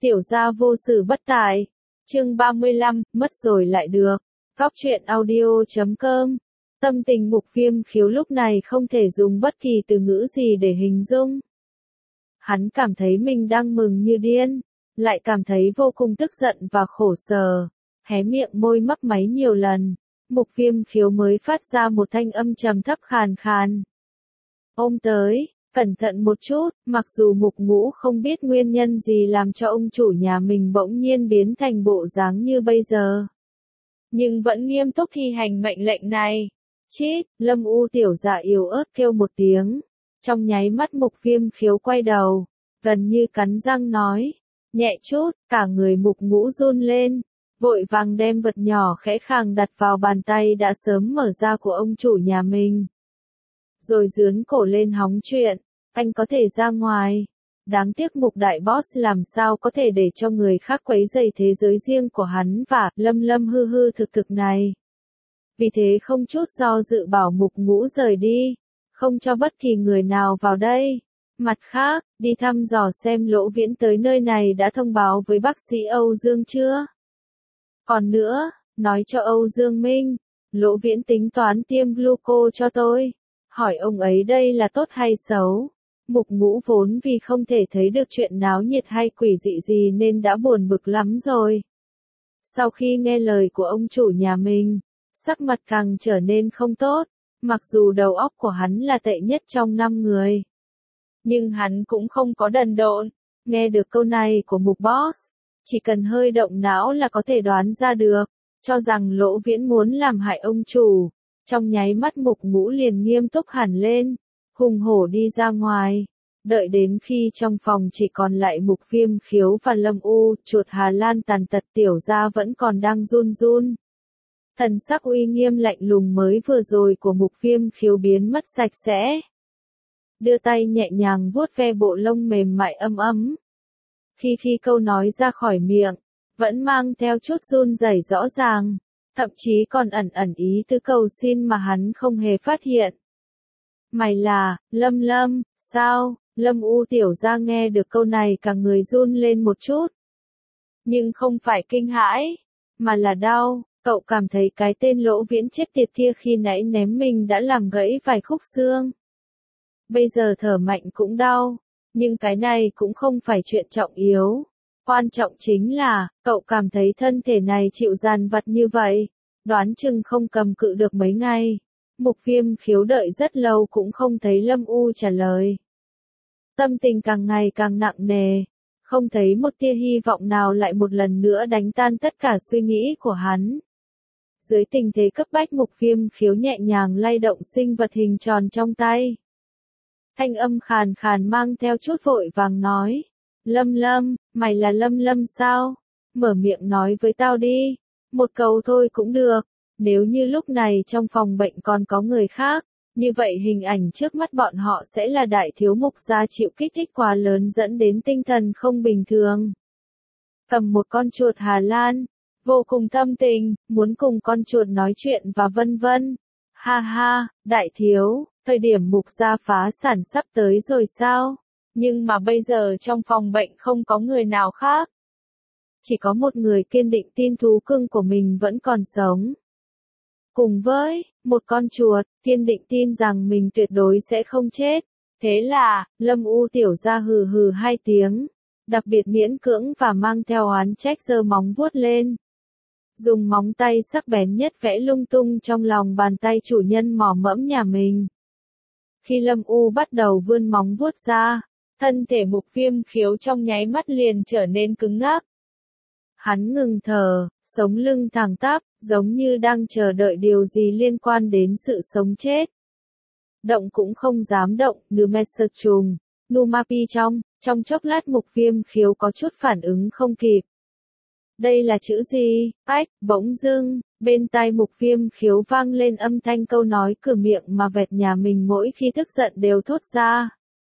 Tiểu gia vô sự bất tài. Chương 35, mất rồi lại được. Góc truyện audio.com. Tâm tình Mục Viêm Khiếu lúc này không thể dùng bất kỳ từ ngữ gì để hình dung. Hắn cảm thấy mình đang mừng như điên, lại cảm thấy vô cùng tức giận và khổ sở. Hé miệng môi mấp máy nhiều lần, Mục Viêm Khiếu mới phát ra một thanh âm trầm thấp khàn khàn. Ông tới. Cẩn thận một chút, mặc dù Mục Ngũ không biết nguyên nhân gì làm cho ông chủ nhà mình bỗng nhiên biến thành bộ dáng như bây giờ, nhưng vẫn nghiêm túc thi hành mệnh lệnh này. Chít, Lâm U tiểu dạ yếu ớt kêu một tiếng. Trong nháy mắt Mục Viêm Khiếu quay đầu, gần như cắn răng nói, nhẹ chút, cả người Mục Ngũ run lên, vội vàng đem vật nhỏ khẽ khàng đặt vào bàn tay đã sớm mở ra của ông chủ nhà mình. Rồi dướn cổ lên hóng chuyện, anh có thể ra ngoài. Đáng tiếc Mục đại boss làm sao có thể để cho người khác quấy rầy thế giới riêng của hắn và Lâm hư hư thực này. Vì thế không chút do dự bảo Mục Ngũ rời đi, không cho bất kỳ người nào vào đây. Mặt khác, đi thăm dò xem Lỗ Viễn tới nơi này đã thông báo với bác sĩ Âu Dương chưa? Còn nữa, nói cho Âu Dương Minh, Lỗ Viễn tính toán tiêm gluco cho tôi. Hỏi ông ấy đây là tốt hay xấu? Mục Ngũ vốn vì không thể thấy được chuyện náo nhiệt hay quỷ dị gì nên đã buồn bực lắm rồi. Sau khi nghe lời của ông chủ nhà mình, sắc mặt càng trở nên không tốt, mặc dù đầu óc của hắn là tệ nhất trong 5 người. Nhưng hắn cũng không có đần độn, nghe được câu này của Mục Boss, chỉ cần hơi động não là có thể đoán ra được, cho rằng Lỗ Viễn muốn làm hại ông chủ. Trong nháy mắt Mục Ngũ liền nghiêm túc hẳn lên, hùng hổ đi ra ngoài. Đợi đến khi trong phòng chỉ còn lại Mục Viêm Khiếu và Lâm U, chuột Hà Lan tàn tật tiểu gia vẫn còn đang run run. Thần sắc uy nghiêm lạnh lùng mới vừa rồi của Mục Viêm Khiếu biến mất sạch sẽ. Đưa tay nhẹ nhàng vuốt ve bộ lông mềm mại ấm ấm. Khi câu nói ra khỏi miệng, vẫn mang theo chút run rẩy rõ ràng. Thậm chí còn ẩn ý tứ cầu xin mà hắn không hề phát hiện. Mày là, Lâm, sao? Lâm U tiểu gia nghe được câu này cả người run lên một chút. Nhưng không phải kinh hãi, mà là đau. Cậu cảm thấy cái tên Lỗ Viễn chết tiệt kia khi nãy ném mình đã làm gãy vài khúc xương. Bây giờ thở mạnh cũng đau, nhưng cái này cũng không phải chuyện trọng yếu. Quan trọng chính là, cậu cảm thấy thân thể này chịu dằn vặt như vậy, đoán chừng không cầm cự được mấy ngày. Mục Viêm Khiếu đợi rất lâu cũng không thấy Lâm U trả lời. Tâm tình càng ngày càng nặng nề, không thấy một tia hy vọng nào lại một lần nữa đánh tan tất cả suy nghĩ của hắn. Dưới tình thế cấp bách Mục Viêm Khiếu nhẹ nhàng lay động sinh vật hình tròn trong tay. Thanh âm khàn khàn mang theo chút vội vàng nói. Lâm, mày là Lâm sao? Mở miệng nói với tao đi. Một câu thôi cũng được. Nếu như lúc này trong phòng bệnh còn có người khác, như vậy hình ảnh trước mắt bọn họ sẽ là đại thiếu Mục gia chịu kích thích quá lớn dẫn đến tinh thần không bình thường. Cầm một con chuột Hà Lan, vô cùng tâm tình, muốn cùng con chuột nói chuyện và vân vân. Ha, đại thiếu, thời điểm Mục gia phá sản sắp tới rồi sao? Nhưng mà bây giờ trong phòng bệnh không có người nào khác. Chỉ có một người kiên định tin thú cưng của mình vẫn còn sống. Cùng với, một con chuột, kiên định tin rằng mình tuyệt đối sẽ không chết. Thế là, Lâm U tiểu gia hừ hừ 2 tiếng. Đặc biệt miễn cưỡng và mang theo oán trách giơ móng vuốt lên. Dùng móng tay sắc bén nhất vẽ lung tung trong lòng bàn tay chủ nhân mỏ mẫm nhà mình. Khi Lâm U bắt đầu vươn móng vuốt ra, thân thể Mục Viêm Khiếu trong nháy mắt liền trở nên cứng ngắc. Hắn ngừng thở, sống lưng thẳng tắp, giống như đang chờ đợi điều gì liên quan đến sự sống chết. Động cũng không dám động, trùng, Numapi trong chốc lát Mục Viêm Khiếu có chút phản ứng không kịp. Đây là chữ gì? Ách, bỗng dưng, bên tai Mục Viêm Khiếu vang lên âm thanh câu nói cửa miệng mà vẹt nhà mình mỗi khi tức giận đều thốt ra.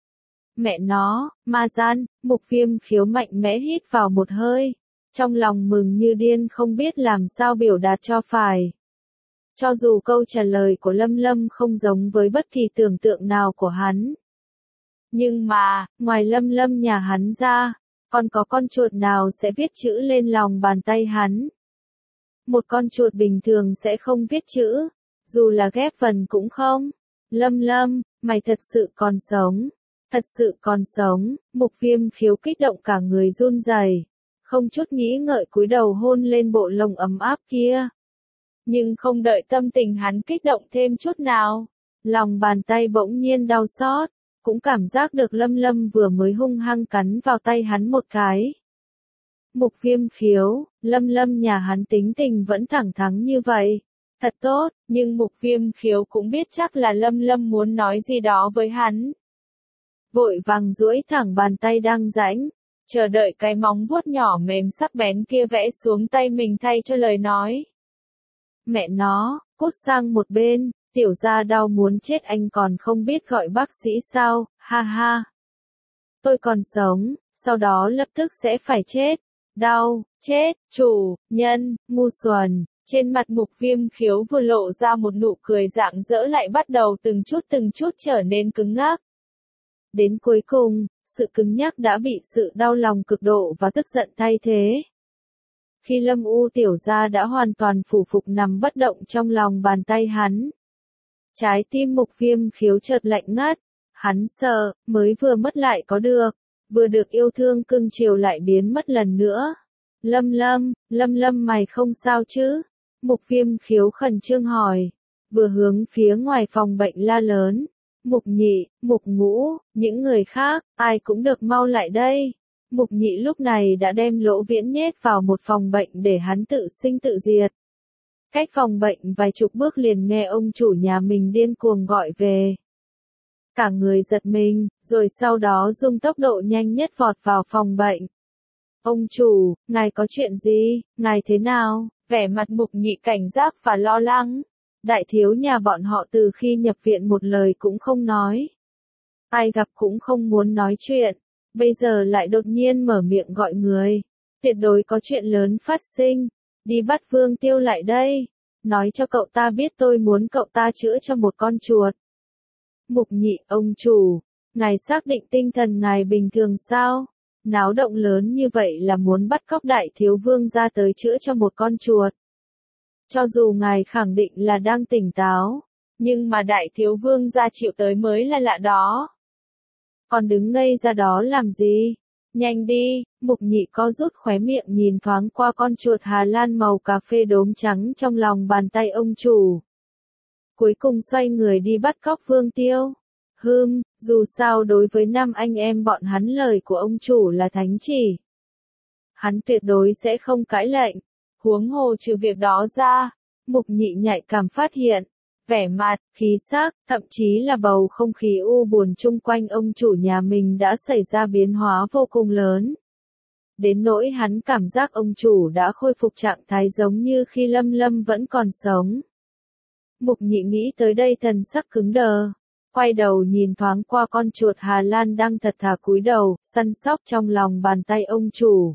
Mẹ nó, ma gian, Mục Viêm Khiếu mạnh mẽ hít vào một hơi. Trong lòng mừng như điên không biết làm sao biểu đạt cho phải. Cho dù câu trả lời của Lâm không giống với bất kỳ tưởng tượng nào của hắn. Nhưng mà, ngoài Lâm nhà hắn ra, Còn có con chuột nào sẽ viết chữ lên lòng bàn tay hắn? Một con chuột bình thường sẽ không viết chữ, dù là ghép vần cũng không. Lâm Lâm, mày thật sự còn sống. Thật sự còn sống, Mục Viêm Khiếu kích động cả người run rẩy, không chút nghĩ ngợi cúi đầu hôn lên bộ lông ấm áp kia. Nhưng không đợi tâm tình hắn kích động thêm chút nào, lòng bàn tay bỗng nhiên đau xót, cũng cảm giác được Lâm Lâm vừa mới hung hăng cắn vào tay hắn một cái. Mục Viêm Khiếu, Lâm Lâm nhà hắn tính tình vẫn thẳng thắn như vậy. Thật tốt, nhưng Mục Viêm Khiếu cũng biết chắc là Lâm Lâm muốn nói gì đó với hắn. Vội vàng duỗi thẳng bàn tay đang rãnh, chờ đợi cái móng vuốt nhỏ mềm sắc bén kia vẽ xuống tay mình thay cho lời nói. Mẹ nó, cút sang một bên, tiểu gia đau muốn chết anh còn không biết gọi bác sĩ sao, ha ha. Tôi còn sống, sau đó lập tức sẽ phải chết. Đau, chết, chủ, nhân, ngu xuẩn. Trên mặt Mục Viêm Khiếu vừa lộ ra một nụ cười rạng rỡ lại bắt đầu từng chút trở nên cứng ngắc. Đến cuối cùng, sự cứng nhắc đã bị sự đau lòng cực độ và tức giận thay thế. Khi Lâm U tiểu gia đã hoàn toàn phủ phục nằm bất động trong lòng bàn tay hắn. Trái tim Mục Viêm Khiếu chợt lạnh ngắt, hắn sợ, mới vừa mất lại có được, vừa được yêu thương cưng chiều lại biến mất lần nữa. Lâm Lâm mày không sao chứ? Mục Viêm Khiếu khẩn trương hỏi, vừa hướng phía ngoài phòng bệnh la lớn. Mục Nhị, Mục Ngũ, những người khác, ai cũng được mau lại đây. Mục Nhị lúc này đã đem Lỗ Viễn nhét vào một phòng bệnh để hắn tự sinh tự diệt. Cách phòng bệnh vài chục bước liền nghe ông chủ nhà mình điên cuồng gọi về. Cả người giật mình, rồi sau đó dùng tốc độ nhanh nhất vọt vào phòng bệnh. Ông chủ, ngài có chuyện gì, ngài thế nào? Vẻ mặt Mục Nhị cảnh giác và lo lắng. Đại thiếu nhà bọn họ từ khi nhập viện một lời cũng không nói. Ai gặp cũng không muốn nói chuyện. Bây giờ lại đột nhiên mở miệng gọi người. Tuyệt đối có chuyện lớn phát sinh. Đi bắt Vương Tiêu lại đây. Nói cho cậu ta biết tôi muốn cậu ta chữa cho một con chuột. Mục Nhị, ông chủ. Ngài xác định tinh thần ngài bình thường sao? Náo động lớn như vậy là muốn bắt cóc đại thiếu vương ra tới chữa cho một con chuột. Cho dù ngài khẳng định là đang tỉnh táo, nhưng mà đại thiếu vương gia chịu tới mới là lạ đó. Còn đứng ngây ra đó làm gì? Nhanh đi, Mục Nhị co rút khóe miệng nhìn thoáng qua con chuột Hà Lan màu cà phê đốm trắng trong lòng bàn tay ông chủ. Cuối cùng xoay người đi bắt cóc Vương Tiêu. Dù sao đối với năm anh em bọn hắn lời của ông chủ là thánh chỉ. Hắn tuyệt đối sẽ không cãi lệnh. Huống hồ trừ việc đó ra, Mục Nhị nhạy cảm phát hiện, vẻ mặt, khí sắc, thậm chí là bầu không khí u buồn chung quanh ông chủ nhà mình đã xảy ra biến hóa vô cùng lớn. Đến nỗi hắn cảm giác ông chủ đã khôi phục trạng thái giống như khi Lâm Lâm vẫn còn sống. Mục Nhị nghĩ tới đây thần sắc cứng đờ, quay đầu nhìn thoáng qua con chuột Hà Lan đang thật thà cúi đầu, săn sóc trong lòng bàn tay ông chủ.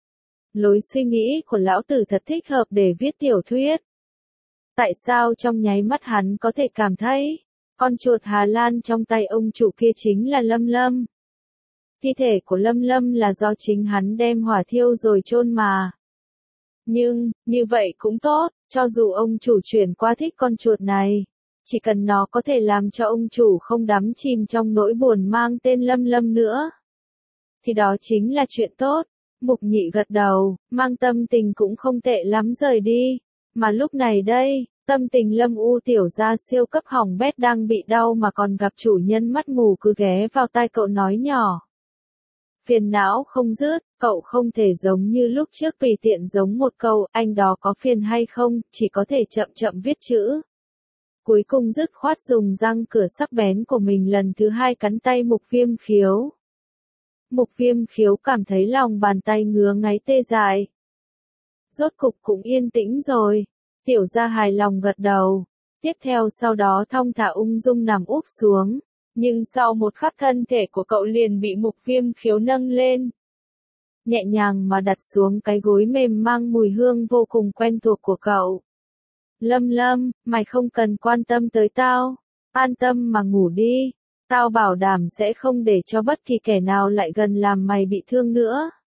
Lối suy nghĩ của lão tử thật thích hợp để viết tiểu thuyết. Tại sao trong nháy mắt hắn có thể cảm thấy, con chuột Hà Lan trong tay ông chủ kia chính là Lâm Lâm. Thi thể của Lâm Lâm là do chính hắn đem hỏa thiêu rồi chôn mà. Nhưng, như vậy cũng tốt, cho dù ông chủ chuyển qua thích con chuột này, chỉ cần nó có thể làm cho ông chủ không đắm chìm trong nỗi buồn mang tên Lâm Lâm nữa, thì đó chính là chuyện tốt. Mục Nhị gật đầu, mang tâm tình cũng không tệ lắm rời đi. Mà lúc này đây, tâm tình Lâm U tiểu gia siêu cấp hỏng bét đang bị đau mà còn gặp chủ nhân mắt mù cứ ghé vào tai cậu nói nhỏ. Phiền não không dứt, cậu không thể giống như lúc trước tùy tiện giống một câu, anh đó có phiền hay không, chỉ có thể chậm chậm viết chữ. Cuối cùng dứt khoát dùng răng cửa sắc bén của mình lần thứ hai cắn tay Mục Viêm Khiếu. Mục Viêm Khiếu cảm thấy lòng bàn tay ngứa ngáy tê dại. Rốt cục cũng yên tĩnh rồi. Tiểu gia hài lòng gật đầu. Tiếp theo sau đó thong thả ung dung nằm úp xuống. Nhưng sau một khắc thân thể của cậu liền bị Mục Viêm Khiếu nâng lên. Nhẹ nhàng mà đặt xuống cái gối mềm mang mùi hương vô cùng quen thuộc của cậu. Lâm Lâm, mày không cần quan tâm tới tao. An tâm mà ngủ đi. Tao bảo đảm sẽ không để cho bất kỳ kẻ nào lại gần làm mày bị thương nữa.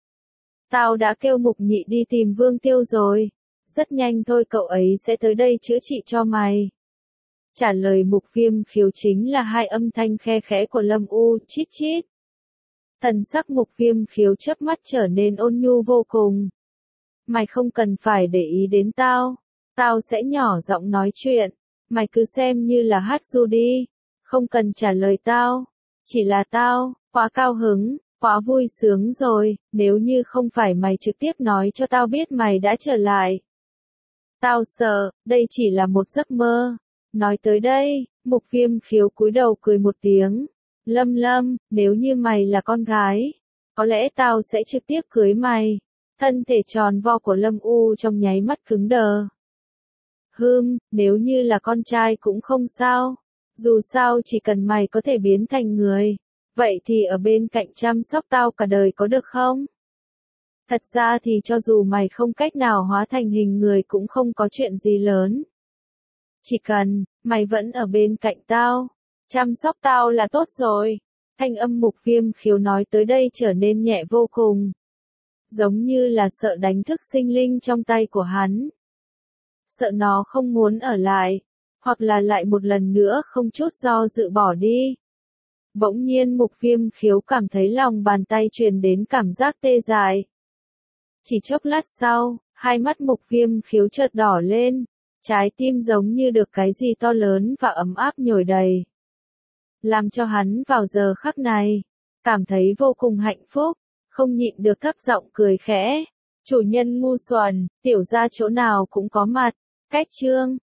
Tao đã kêu Mục Nhị đi tìm Vương Tiêu rồi. Rất nhanh thôi cậu ấy sẽ tới đây chữa trị cho mày. Trả lời Mục Viêm Khiếu chính là hai âm thanh khe khẽ của Lâm U, chít chít. Thần sắc Mục Viêm Khiếu chớp mắt trở nên ôn nhu vô cùng. Mày không cần phải để ý đến tao. Tao sẽ nhỏ giọng nói chuyện. Mày cứ xem như là hát ru đi. Không cần trả lời tao. Chỉ là tao, quá cao hứng, quá vui sướng rồi, nếu như không phải mày trực tiếp nói cho tao biết mày đã trở lại. Tao sợ, đây chỉ là một giấc mơ. Nói tới đây, Mục Viêm Khiếu cúi đầu cười một tiếng. Lâm Lâm, nếu như mày là con gái, có lẽ tao sẽ trực tiếp cưới mày. Thân thể tròn vo của Lâm U trong nháy mắt cứng đờ. Nếu như là con trai cũng không sao. Dù sao chỉ cần mày có thể biến thành người. Vậy thì ở bên cạnh chăm sóc tao cả đời có được không? Thật ra thì cho dù mày không cách nào hóa thành hình người cũng không có chuyện gì lớn. Chỉ cần, mày vẫn ở bên cạnh tao, chăm sóc tao là tốt rồi. Thanh âm Mục Viêm Khiếu nói tới đây trở nên nhẹ vô cùng. Giống như là sợ đánh thức sinh linh trong tay của hắn. Sợ nó không muốn ở lại, hoặc là lại một lần nữa không chút do dự bỏ đi. Bỗng nhiên Mục Viêm Khiếu cảm thấy lòng bàn tay truyền đến cảm giác tê dại. Chỉ chốc lát sau, hai mắt Mục Viêm Khiếu chợt đỏ lên, trái tim giống như được cái gì to lớn và ấm áp nhồi đầy. Làm cho hắn vào giờ khắc này, cảm thấy vô cùng hạnh phúc, không nhịn được thấp giọng cười khẽ. Chủ nhân ngu xuẩn, tiểu gia chỗ nào cũng có mặt. Cách chương